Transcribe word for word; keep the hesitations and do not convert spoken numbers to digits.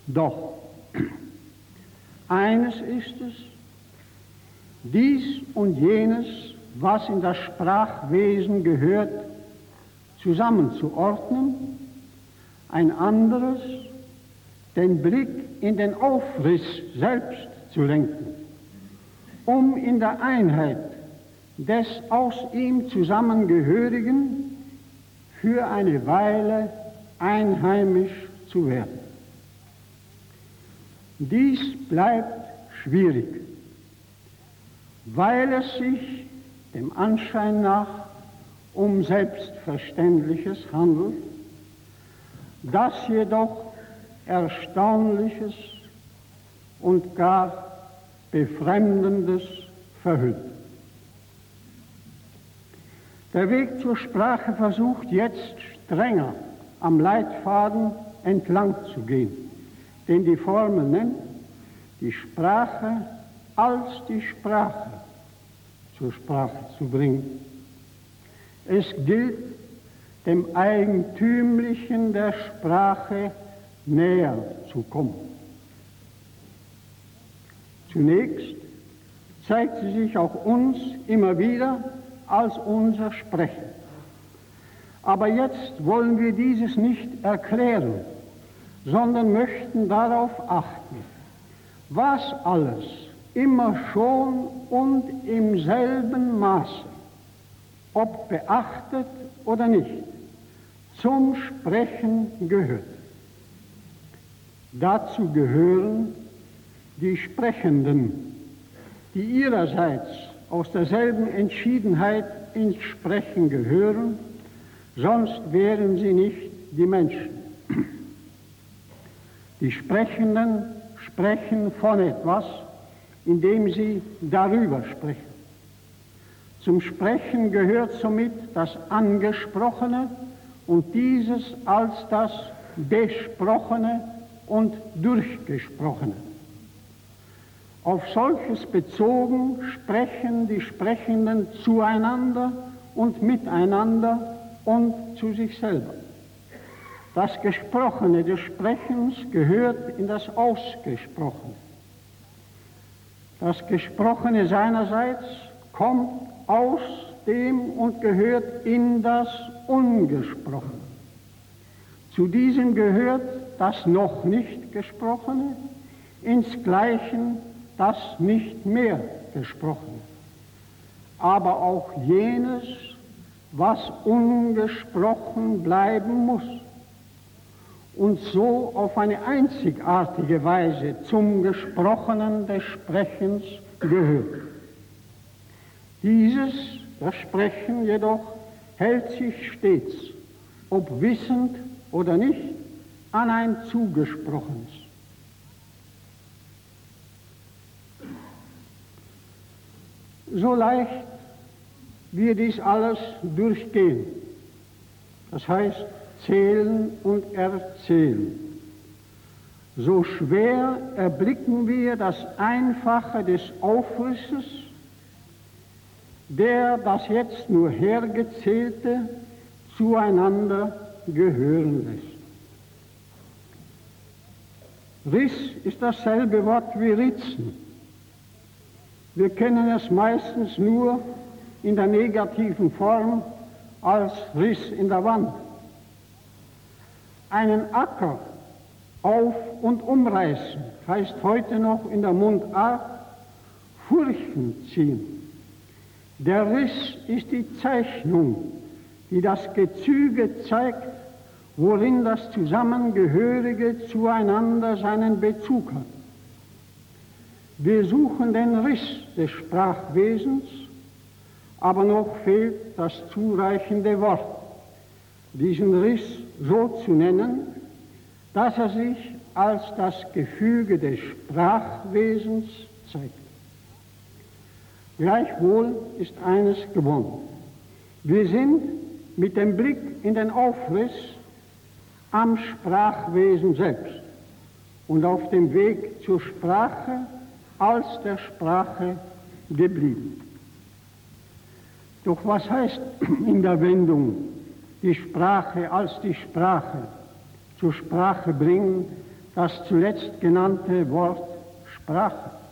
Doch eines ist es, dies und jenes, was in das Sprachwesen gehört, zusammenzuordnen, ein anderes, den Blick in den Aufriss selbst zu lenken, um in der Einheit des aus ihm Zusammengehörigen für eine Weile einheimisch zu werden. Dies bleibt schwierig, weil es sich dem Anschein nach um Selbstverständliches handelt, das jedoch Erstaunliches und gar Befremdendes verhüllt. Der Weg zur Sprache versucht jetzt strenger am Leitfaden entlang zu gehen, den die Formel nennt, die Sprache als die Sprache zur Sprache zu bringen. Es gilt, dem Eigentümlichen der Sprache näher zu kommen. Zunächst zeigt sie sich auch uns immer wieder als unser Sprechen. Aber jetzt wollen wir dieses nicht erklären, sondern möchten darauf achten, was alles immer schon und im selben Maße, ob beachtet oder nicht, zum Sprechen gehört. Dazu gehören die Sprechenden, die ihrerseits aus derselben Entschiedenheit ins Sprechen gehören, sonst wären sie nicht die Menschen. Die Sprechenden sprechen von etwas, indem sie darüber sprechen. Zum Sprechen gehört somit das Angesprochene und dieses als das Besprochene und Durchgesprochene. Auf solches bezogen sprechen die Sprechenden zueinander und miteinander und zu sich selber. Das Gesprochene des Sprechens gehört in das Ausgesprochene. Das Gesprochene seinerseits kommt aus dem und gehört in das Ungesprochene. Zu diesem gehört das noch nicht Gesprochene, insgleichen das nicht mehr Gesprochene. Aber auch jenes, was ungesprochen bleiben muss und so auf eine einzigartige Weise zum Gesprochenen des Sprechens gehört. Dieses, das Sprechen jedoch, hält sich stets, ob wissend oder nicht, an ein Zugesprochenes. So leicht wir dies alles durchgehen, das heißt zählen und erzählen, so schwer erblicken wir das Einfache des Aufrisses, der das jetzt nur Hergezählte zueinander gehören lässt. Riss ist dasselbe Wort wie Ritzen. Wir kennen es meistens nur in der negativen Form als Riss in der Wand. Einen Acker auf- und umreißen heißt heute noch in der Mundart Furchen ziehen. Der Riss ist die Zeichnung, die das Gezüge zeigt, worin das Zusammengehörige zueinander seinen Bezug hat. Wir suchen den Riss des Sprachwesens, aber noch fehlt das zureichende Wort, diesen Riss so zu nennen, dass er sich als das Gefüge des Sprachwesens zeigt. Gleichwohl ist eines gewonnen. Wir sind mit dem Blick in den Aufriss am Sprachwesen selbst und auf dem Weg zur Sprache als der Sprache geblieben. Doch was heißt in der Wendung die Sprache als die Sprache zur Sprache bringen, das zuletzt genannte Wort Sprache.